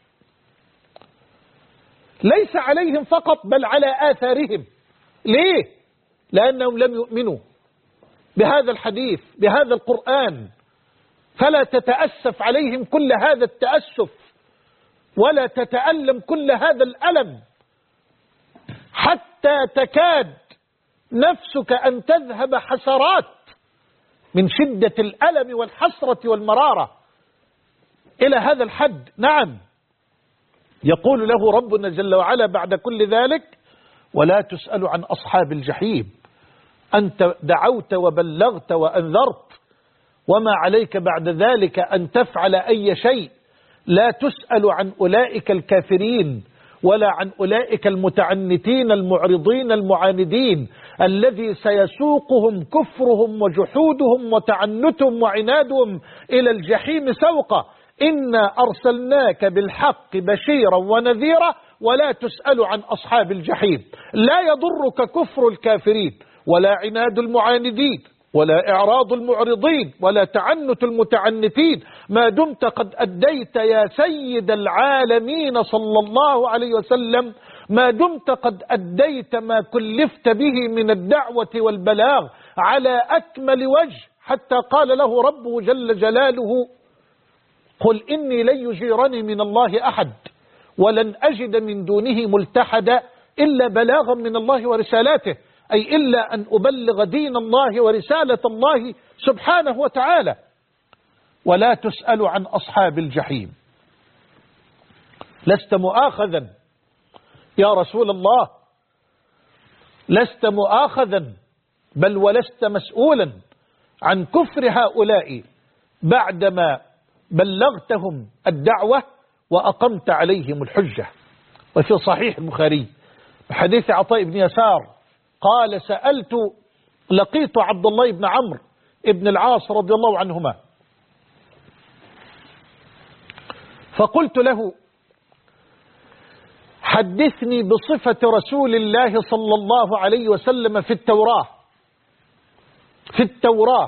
ليس عليهم فقط بل على آثارهم. ليه؟ لأنهم لم يؤمنوا بهذا الحديث بهذا القرآن. فلا تتأسف عليهم كل هذا التأسف، ولا تتألم كل هذا الألم، حتى تكاد نفسك أن تذهب حسرات من شدة الألم والحسرة والمرارة إلى هذا الحد. نعم، يقول له ربنا جل وعلا بعد كل ذلك: ولا تسأل عن أصحاب الجحيم. أنت دعوت وبلغت وأنذرت، وما عليك بعد ذلك أن تفعل أي شيء. لا تسأل عن أولئك الكافرين ولا عن أولئك المتعنتين المعرضين المعاندين الذي سيسوقهم كفرهم وجحودهم وتعنتهم وعنادهم إلى الجحيم سوقا. إنا أرسلناك بالحق بشيرا ونذيرا ولا تسأل عن أصحاب الجحيم. لا يضرك كفر الكافرين ولا عناد المعاندين ولا إعراض المعرضين ولا تعنت المتعنتين، ما دمت قد أديت يا سيد العالمين صلى الله عليه وسلم، ما دمت قد أديت ما كلفت به من الدعوة والبلاغ على أكمل وجه. حتى قال له ربه جل جلاله: قل إني لن يجيرني من الله أحد ولن أجد من دونه ملتحدا إلا بلاغا من الله ورسالاته، أي إلا أن أبلغ دين الله ورسالة الله سبحانه وتعالى. ولا تسأل عن أصحاب الجحيم. لست مؤاخذا يا رسول الله، لست مؤاخذا، بل ولست مسؤولا عن كفر هؤلاء بعدما بلغتهم الدعوة وأقمت عليهم الحجة. وفي صحيح البخاري بحديث عطاء بن يسار قال: لقيت عبد الله بن عمرو بن العاص رضي الله عنهما، فقلت له: حدثني بصفة رسول الله صلى الله عليه وسلم في التوراة.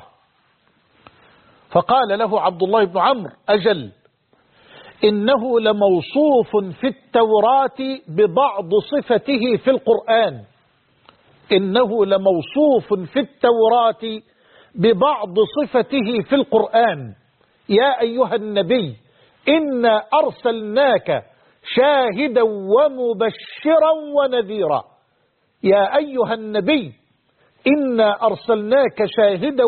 فقال له عبد الله بن عمرو: أجل، إنه لموصوف في التوراة ببعض صفته في القرآن. إنه لموصوف في التوراة ببعض صفته في القرآن. يا أيها النبي إنا أرسلناك شاهدا ومبشرا ونذيرا. يا أيها النبي إنا أرسلناك شاهدا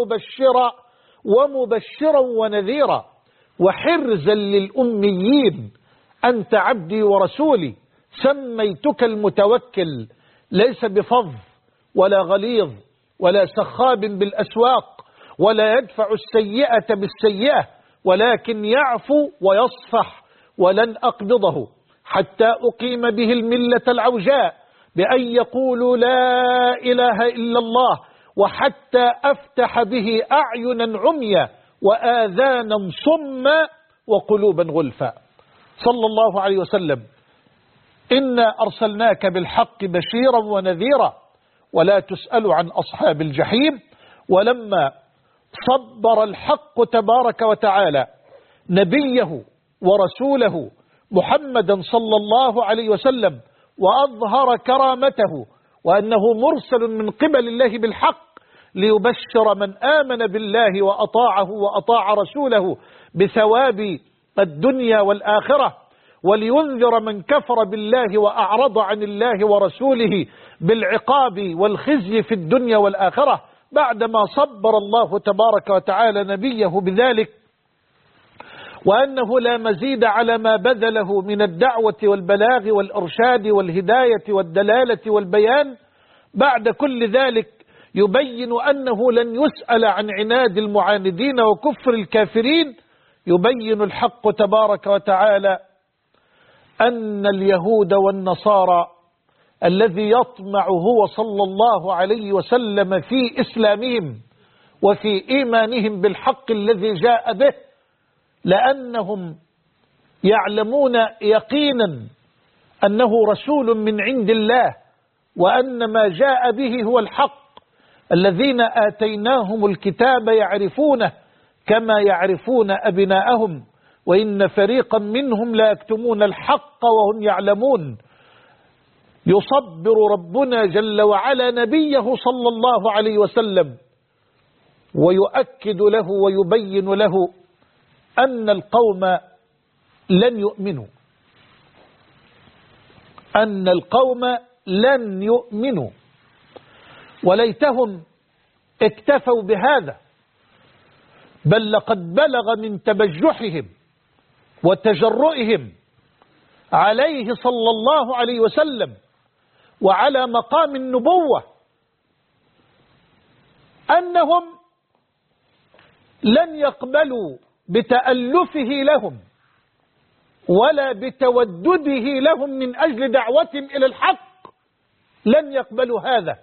ومبشرا ونذيرا وحرزا للأميين. أنت عبدي ورسولي، سميتك المتوكل، ليس بفظ ولا غليظ ولا سخاب بالأسواق ولا يدفع السيئة بالسيئة، ولكن يعفو ويصفح. ولن أقبضه حتى أقيم به الملة العوجاء بأن يقولوا لا إله إلا الله، وحتى أفتح به أعينا عميا وآذانا صما وقلوبا غلفا. صلى الله عليه وسلم: إنا أرسلناك بالحق بشيرا ونذيرا ولا تسأل عن أصحاب الجحيم. ولما صبر الحق تبارك وتعالى نبيه ورسوله محمدا صلى الله عليه وسلم وأظهر كرامته وأنه مرسل من قبل الله بالحق ليبشر من آمن بالله وأطاعه وأطاع رسوله بثواب الدنيا والآخرة، ولينذر من كفر بالله وأعرض عن الله ورسوله بالعقاب والخزي في الدنيا والآخرة، بعدما صبر الله تبارك وتعالى نبيه بذلك وأنه لا مزيد على ما بذله من الدعوة والبلاغ والإرشاد والهداية والدلالة والبيان. بعد كل ذلك يبين أنه لن يسأل عن عناد المعاندين وكفر الكافرين. يبين الحق تبارك وتعالى أن اليهود والنصارى الذي يطمع هو صلى الله عليه وسلم في إسلامهم وفي إيمانهم بالحق الذي جاء به، لأنهم يعلمون يقينا أنه رسول من عند الله وأن ما جاء به هو الحق. الذين آتيناهم الكتاب يعرفونه كما يعرفون أبناءهم وإن فريقا منهم لا يكتمون الحق وهم يعلمون. يصبر ربنا جل وعلا نبيه صلى الله عليه وسلم ويؤكد له ويبين له أن القوم لن يؤمنوا، أن القوم لن يؤمنوا، وليتهم اكتفوا بهذا، بل لقد بلغ من تبجحهم وتجرؤهم عليه صلى الله عليه وسلم وعلى مقام النبوة أنهم لن يقبلوا بتألفه لهم ولا بتودده لهم من أجل دعوتهم إلى الحق، لن يقبلوا هذا،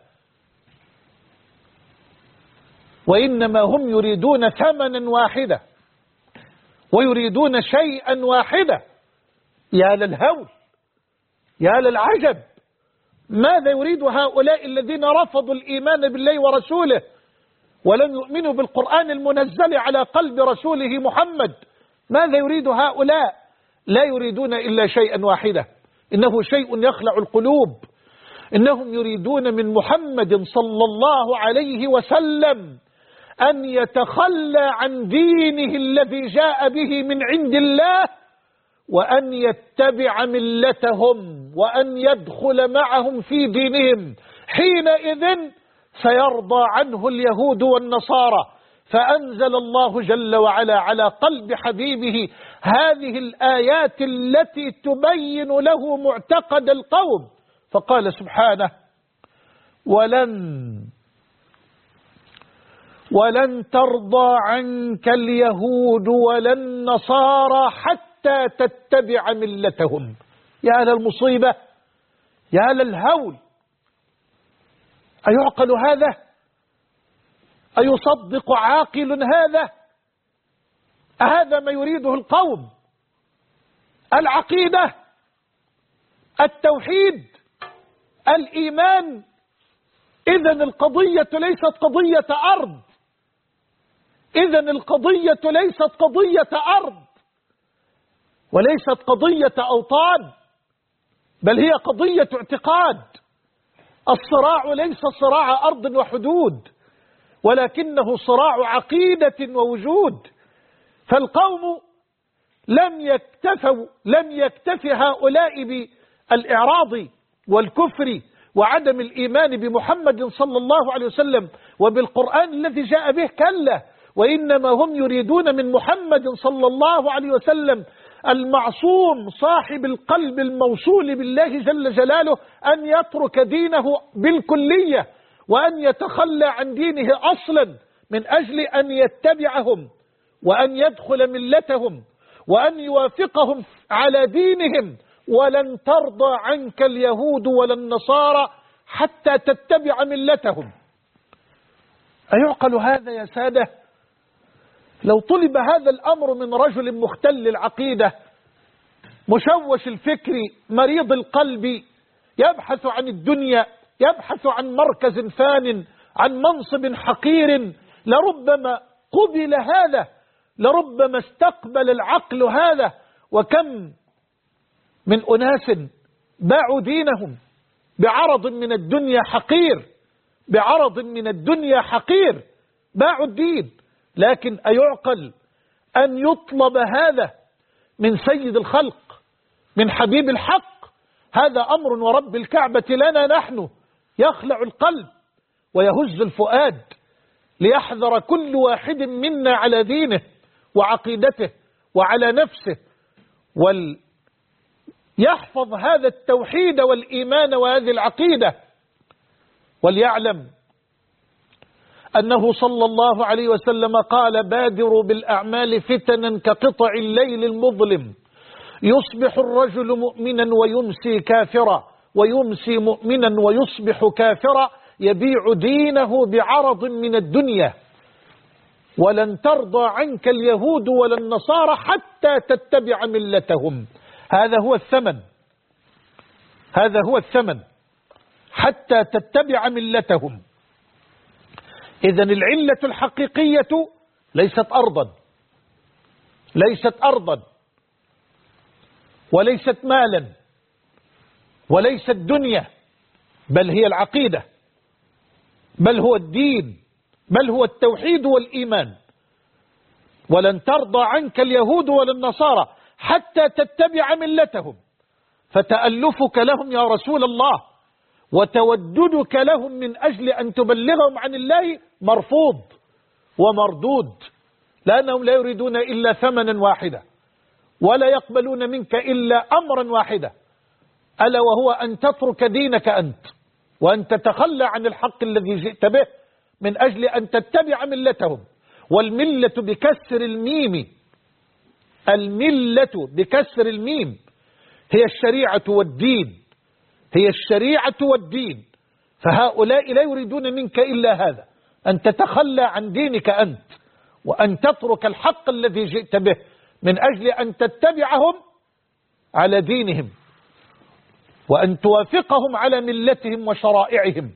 وإنما هم يريدون ثمنا واحدا ويريدون شيئا واحدا. يا للهول، يا للعجب، ماذا يريد هؤلاء الذين رفضوا الإيمان بالله ورسوله ولم يؤمنوا بالقرآن المنزل على قلب رسوله محمد؟ ماذا يريد هؤلاء؟ لا يريدون إلا شيئا واحدا، إنه شيء يخلع القلوب. إنهم يريدون من محمد صلى الله عليه وسلم أن يتخلى عن دينه الذي جاء به من عند الله وأن يتبع ملتهم وأن يدخل معهم في دينهم. حينئذ سيرضى عنه اليهود والنصارى. فأنزل الله جل وعلا على قلب حبيبه هذه الآيات التي تبين له معتقد القوم، فقال سبحانه: ولن ترضى عنك اليهود ولا النصارى حتى تتبع ملتهم. يا للمصيبة، يا للهول، أيعقل هذا؟ أيصدق عاقل هذا؟ هذا ما يريده القوم؟ العقيدة، التوحيد، الإيمان. إذن القضية ليست قضية أرض، إذن القضية ليست قضية أرض وليست قضية أوطان، بل هي قضية اعتقاد. الصراع ليس صراع أرض وحدود، ولكنه صراع عقيدة ووجود. فالقوم لم يكتف هؤلاء بالإعراض والكفر وعدم الإيمان بمحمد صلى الله عليه وسلم وبالقرآن الذي جاء به، كلا، وإنما هم يريدون من محمد صلى الله عليه وسلم المعصوم صاحب القلب الموصول بالله جل جلاله أن يترك دينه بالكلية وأن يتخلى عن دينه أصلا من أجل أن يتبعهم وأن يدخل ملتهم وأن يوافقهم على دينهم ولن ترضى عنك اليهود ولا النصارى حتى تتبع ملتهم. أيعقل هذا يا سادة؟ لو طلب هذا الأمر من رجل مختل العقيدة مشوش الفكر مريض القلب يبحث عن الدنيا، يبحث عن مركز فان، عن منصب حقير، لربما قبل هذا، لربما استقبل العقل هذا. وكم من أناس باعوا دينهم بعرض من الدنيا حقير، بعرض من الدنيا حقير، باعوا الدين. لكن أيعقل أن يطلب هذا من سيد الخلق، من حبيب الحق؟ هذا أمر ورب الكعبة لنا نحن يخلع القلب ويهز الفؤاد، ليحذر كل واحد منا على دينه وعقيدته وعلى نفسه، وليحفظ هذا التوحيد والإيمان وهذه العقيدة، وليعلم أنه صلى الله عليه وسلم قال: بادروا بالأعمال فتنا كقطع الليل المظلم، يصبح الرجل مؤمنا ويمسي كافرا، ويمسي مؤمنا ويصبح كافرا، يبيع دينه بعرض من الدنيا. ولن ترضى عنك اليهود ولا النصارى حتى تتبع ملتهم. هذا هو الثمن، هذا هو الثمن، حتى تتبع ملتهم. إذن العلة الحقيقية ليست أرضا، ليست أرضا، وليست مالا، وليست دنيا، بل هي العقيدة، بل هو الدين، بل هو التوحيد والإيمان. ولن ترضى عنك اليهود ولا النصارى حتى تتبع ملتهم. فتألفك لهم يا رسول الله وتوددك لهم من أجل أن تبلغهم عن الله مرفوض ومردود، لأنهم لا يريدون إلا ثمنا واحدا، ولا يقبلون منك إلا أمرا واحدا، ألا وهو أن تترك دينك أنت، وأن تتخلى عن الحق الذي جئت به من أجل أن تتبع ملتهم. والملة بكسر الميم، الملة بكسر الميم هي الشريعة والدين، هي الشريعة والدين. فهؤلاء لا يريدون منك إلا هذا، أن تتخلى عن دينك أنت، وأن تترك الحق الذي جئت به من أجل أن تتبعهم على دينهم، وأن توافقهم على ملتهم وشرائعهم.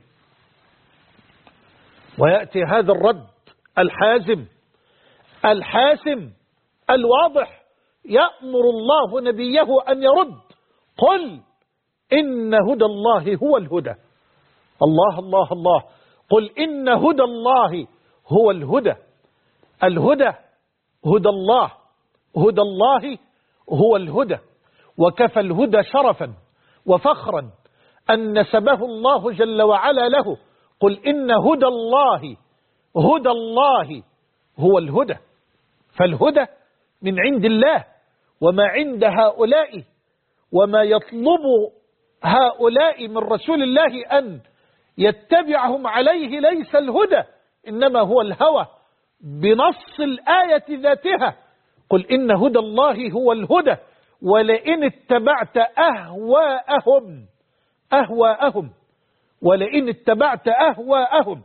ويأتي هذا الرد الحازم الحاسم الواضح، يأمر الله نبيه أن يرد: قل إن هدى الله هو الهدى. الله الله الله، قل إن هدى الله هو الهدى. الهدى هدى الله، هدى الله هو الهدى. وكفى الهدى شرفا وفخرا أن نسبه الله جل وعلا له. قل إن هدى الله، هدى الله هو الهدى. فالهدى من عند الله، وما عند هؤلاء وما يطلب هؤلاء من رسول الله أن يتبعهم عليه ليس الهدى، إنما هو الهوى بنص الآية ذاتها. قل إن هدى الله هو الهدى ولئن اتبعت أهواءهم ولئن اتبعت أهواءهم.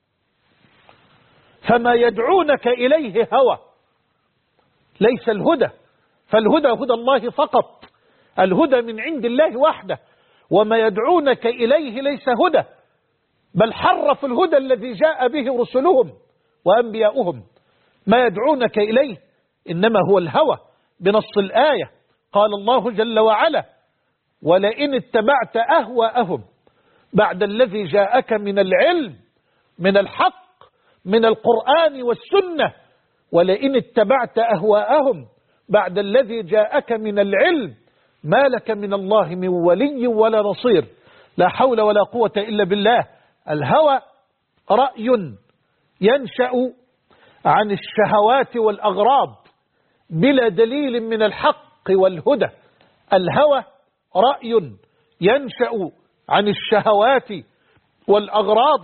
فما يدعونك إليه هوى، ليس الهدى. فالهدى هدى الله فقط، الهدى من عند الله وحده. وما يدعونك إليه ليس هدى، بل حرف الهدى الذي جاء به رسلهم وأنبياؤهم. ما يدعونك إليه إنما هو الهوى بنص الآية. قال الله جل وعلا: ولئن اتبعت أهواءهم بعد الذي جاءك من العلم، من الحق، من القرآن والسنة. ولئن اتبعت أهواءهم بعد الذي جاءك من العلم ما لك من الله من ولي ولا نصير. لا حول ولا قوة إلا بالله. الهوى رأي ينشأ عن الشهوات والأغراض بلا دليل من الحق والهدى. الهوى رأي ينشأ عن الشهوات والأغراض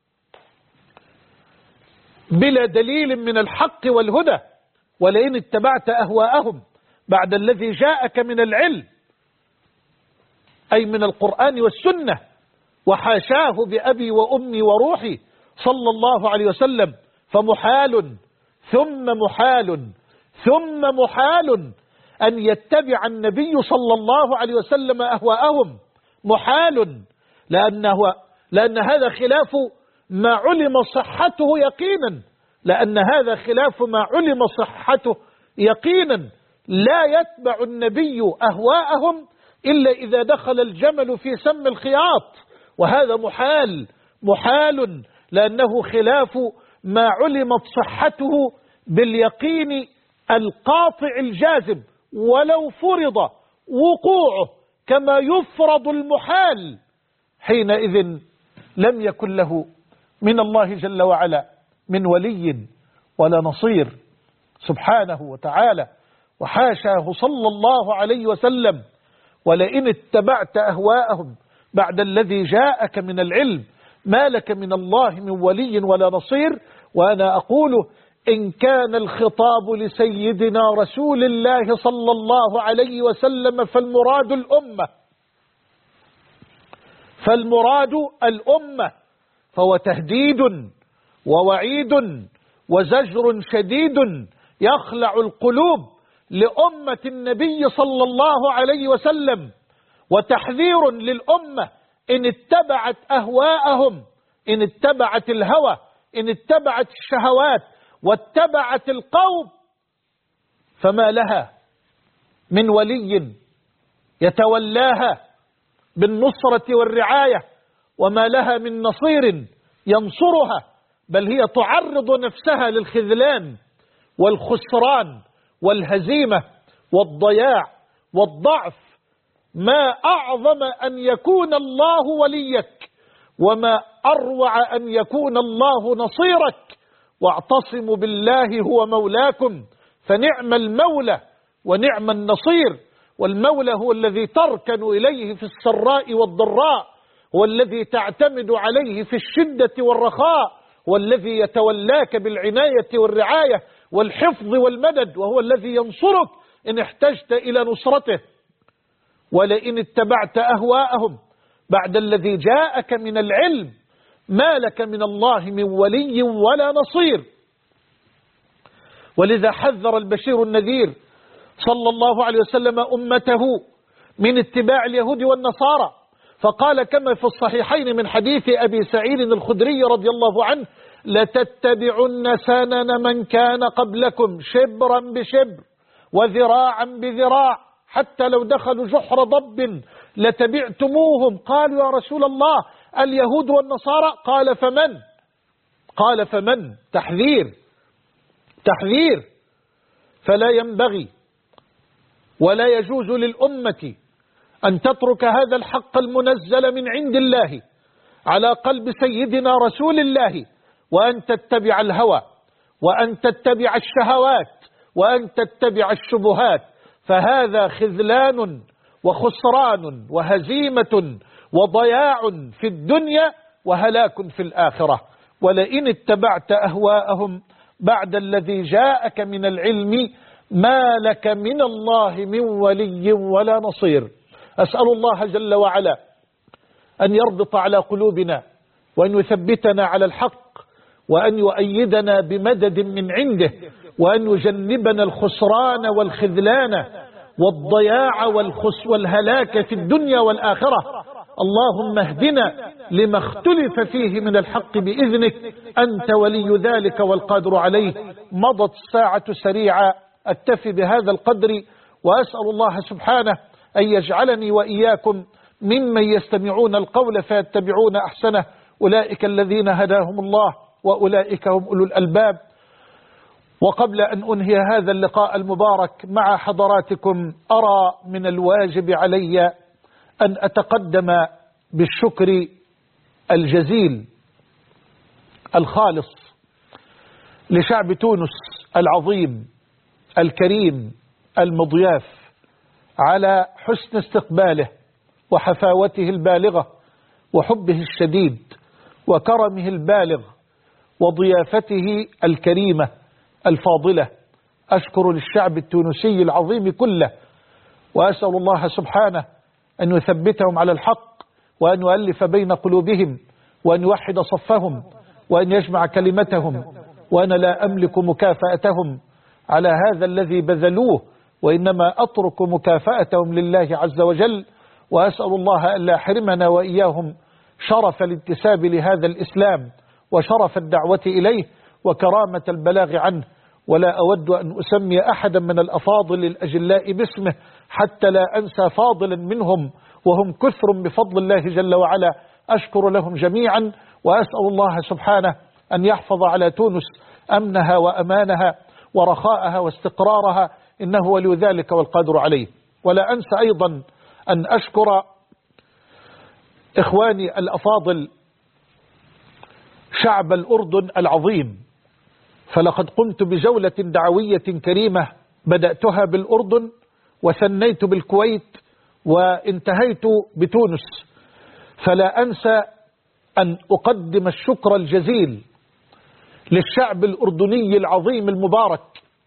بلا دليل من الحق والهدى. ولئن اتبعت أهواءهم بعد الذي جاءك من العلم أي من القرآن والسنة، وحاشاه بأبي وأمي وروحي صلى الله عليه وسلم، فمحال ثم محال ثم محال أن يتبع النبي صلى الله عليه وسلم أهواءهم، محال، لأن هذا خلاف ما علم صحته يقينا، لأن هذا خلاف ما علم صحته يقينا. لا يتبع النبي أهواءهم إلا إذا دخل الجمل في سم الخياط، وهذا محال لأنه خلاف ما علمت صحته باليقين القاطع الجازم، ولو فرض وقوعه كما يفرض المحال حينئذ لم يكن له من الله جل وعلا من ولي ولا نصير سبحانه وتعالى، وحاشاه صلى الله عليه وسلم. ولئن اتبعت أهواءهم بعد الذي جاءك من العلم ما لك من الله من ولي ولا نصير. وأنا أقول إن كان الخطاب لسيدنا رسول الله صلى الله عليه وسلم فالمراد الأمة، فهو تهديد ووعيد وزجر شديد يخلع القلوب لأمة النبي صلى الله عليه وسلم، وتحذير للأمة إن اتبعت أهواءهم، إن اتبعت الهوى، إن اتبعت الشهوات واتبعت القوم، فما لها من ولي يتولاها بالنصرة والرعاية، وما لها من نصير ينصرها، بل هي تعرض نفسها للخذلان والخسران والهزيمة والضياع والضعف. ما أعظم أن يكون الله وليك، وما أروع أن يكون الله نصيرك. واعتصموا بالله هو مولاكم فنعم المولى ونعم النصير. والمولى هو الذي تركن إليه في السراء والضراء، هو الذي تعتمد عليه في الشدة والرخاء، هو الذي يتولاك بالعناية والرعاية والحفظ والمدد، وهو الذي ينصرك إن احتجت إلى نصرته. ولئن اتبعت أهواءهم بعد الذي جاءك من العلم ما لك من الله من ولي ولا نصير. ولذا حذر البشير النذير صلى الله عليه وسلم أمته من اتباع اليهود والنصارى، فقال كما في الصحيحين من حديث أبي سعيد الخدري رضي الله عنه: لتتبعن سنن من كان قبلكم شبرا بشبر وذراعا بذراع حتى لو دخلوا جحر ضب لتبعتموهم. قالوا يا رسول الله اليهود والنصارى؟ قال فمن تحذير. فلا ينبغي ولا يجوز للأمة أن تترك هذا الحق المنزل من عند الله على قلب سيدنا رسول الله، وأن تتبع الهوى، وأن تتبع الشهوات، وأن تتبع الشبهات، فهذا خذلان وخسران وهزيمة وضياع في الدنيا وهلاك في الآخرة. ولئن اتبعت أهواءهم بعد الذي جاءك من العلم ما لك من الله من ولي ولا نصير. أسأل الله جل وعلا أن يربط على قلوبنا، وأن يثبتنا على الحق، وأن يؤيدنا بمدد من عنده، وأن يجنبنا الخسران والخذلان والضياع والهلاك في الدنيا والآخرة. اللهم اهدنا لما اختلف فيه من الحق بإذنك، أنت ولي ذلك والقادر عليه. مضت الساعة سريعا، أكتفي بهذا القدر، وأسأل الله سبحانه أن يجعلني وإياكم ممن يستمعون القول فيتبعون أحسنه، أولئك الذين هداهم الله وأولئك هم أولو الألباب. وقبل أن أنهي هذا اللقاء المبارك مع حضراتكم، أرى من الواجب علي أن أتقدم بالشكر الجزيل الخالص لشعب تونس العظيم الكريم المضياف على حسن استقباله وحفاوته البالغة وحبه الشديد وكرمه البالغ وضيافته الكريمة الفاضلة. أشكر للشعب التونسي العظيم كله، وأسأل الله سبحانه أن يثبتهم على الحق، وأن يؤلف بين قلوبهم، وأن يوحد صفهم، وأن يجمع كلمتهم. وأنا لا أملك مكافأتهم على هذا الذي بذلوه، وإنما أترك مكافأتهم لله عز وجل، وأسأل الله ألا يحرمنا وإياهم شرف الانتساب لهذا الإسلام، وشرف الدعوة إليه، وكرامة البلاغ عنه. ولا أود أن أسمي أحدا من الأفاضل الأجلاء باسمه حتى لا أنسى فاضلا منهم، وهم كثر بفضل الله جل وعلا. أشكر لهم جميعا، وأسأل الله سبحانه أن يحفظ على تونس أمنها وأمانها ورخاءها واستقرارها، إنه ولي ذلك والقادر عليه. ولا أنسى أيضا أن أشكر إخواني الأفاضل شعب الأردن العظيم، فلقد قمت بجولة دعوية كريمة بدأتها بالأردن، وثنيت بالكويت، وانتهيت بتونس. فلا أنسى أن أقدم الشكر الجزيل للشعب الأردني العظيم المبارك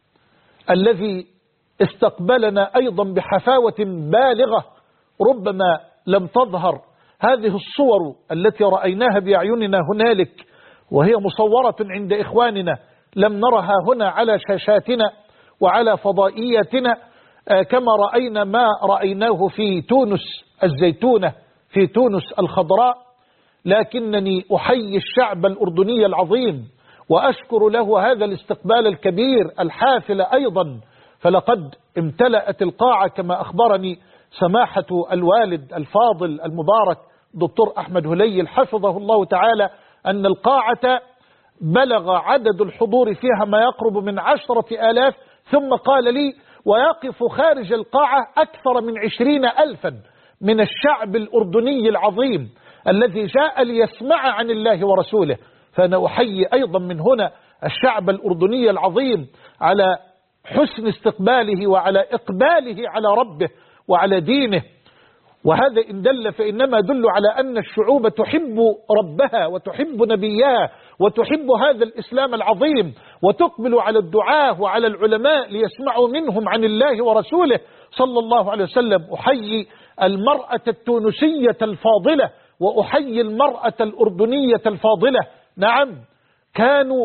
الذي استقبلنا أيضا بحفاوة بالغة، ربما لم تظهر هذه الصور التي رأيناها بأعيننا هنالك وهي مصورة عند إخواننا، لم نرها هنا على شاشاتنا وعلى فضائياتنا كما رأينا ما رأيناه في تونس الزيتونة، في تونس الخضراء. لكنني أحيي الشعب الأردني العظيم وأشكر له هذا الاستقبال الكبير الحافل أيضا، فلقد امتلأت القاعة كما أخبرني سماحة الوالد الفاضل المبارك دكتور أحمد هليل حفظه الله تعالى أن القاعة بلغ عدد الحضور فيها ما يقرب من 10,000، ثم قال لي ويقف خارج القاعة أكثر من 20,000 من الشعب الأردني العظيم الذي جاء ليسمع عن الله ورسوله. فأنا أحيي أيضا من هنا الشعب الأردني العظيم على حسن استقباله وعلى إقباله على ربه وعلى دينه. وهذا إن دل فإنما يدل على أن الشعوب تحب ربها وتحب نبيها وتحب هذا الإسلام العظيم، وتقبل على الدعاة وعلى العلماء ليسمعوا منهم عن الله ورسوله صلى الله عليه وسلم. أحيي المرأة التونسية الفاضلة، وأحيي المرأة الأردنية الفاضلة. نعم، كانوا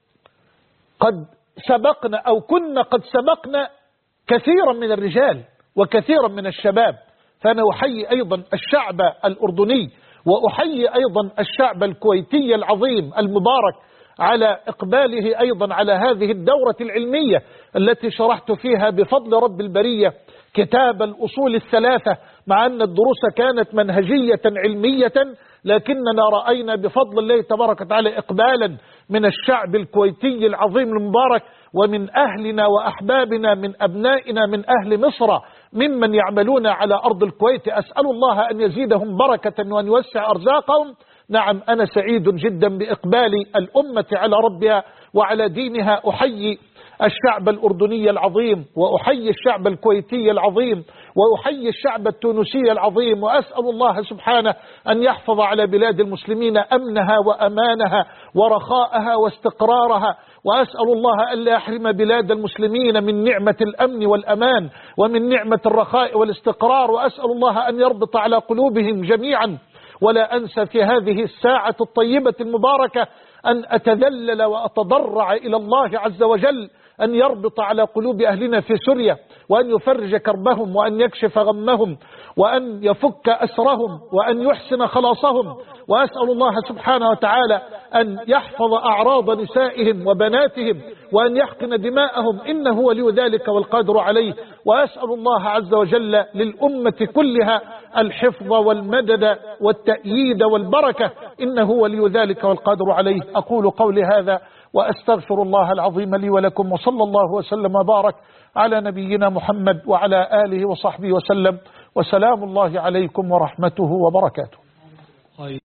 قد سبقنا أو كنا قد سبقنا كثيرا من الرجال وكثيرا من الشباب. فأنا أحيي أيضا الشعب الأردني، وأحيي أيضا الشعب الكويتي العظيم المبارك على إقباله أيضا على هذه الدورة العلمية التي شرحت فيها بفضل رب البرية كتاب الأصول الثلاثة، مع أن الدروس كانت منهجية علمية، لكننا رأينا بفضل الله تبارك وتعالى إقبالا من الشعب الكويتي العظيم المبارك، ومن أهلنا وأحبابنا من أبنائنا من أهل مصر ممن يعملون على أرض الكويت. أسأل الله أن يزيدهم بركة وأن يوسع أرزاقهم. نعم، أنا سعيد جدا بإقبال الأمة على ربها وعلى دينها. أحيي الشعب الأردني العظيم، وأحيي الشعب الكويتي العظيم، وأحيي الشعب التونسي العظيم، وأسأل الله سبحانه أن يحفظ على بلاد المسلمين أمنها وأمانها ورخاءها واستقرارها، وأسأل الله ألا يحرم بلاد المسلمين من نعمة الأمن والأمان ومن نعمة الرخاء والاستقرار، وأسأل الله أن يربط على قلوبهم جميعا. ولا أنسى في هذه الساعة الطيبة المباركة أن أتذلل وأتضرع إلى الله عز وجل أن يربط على قلوب أهلنا في سوريا، وأن يفرج كربهم، وأن يكشف غمهم، وأن يفك أسرهم، وأن يحسن خلاصهم. وأسأل الله سبحانه وتعالى أن يحفظ أعراض نسائهم وبناتهم، وأن يحقن دماءهم، إنه ولي ذلك والقادر عليه. وأسأل الله عز وجل للأمة كلها الحفظ والمدد والتأييد والبركة، إنه ولي ذلك والقادر عليه. أقول قولي هذا وأستغفر الله العظيم لي ولكم، وصلى الله وسلم وبارك على نبينا محمد وعلى آله وصحبه وسلم، وسلام الله عليكم ورحمته وبركاته.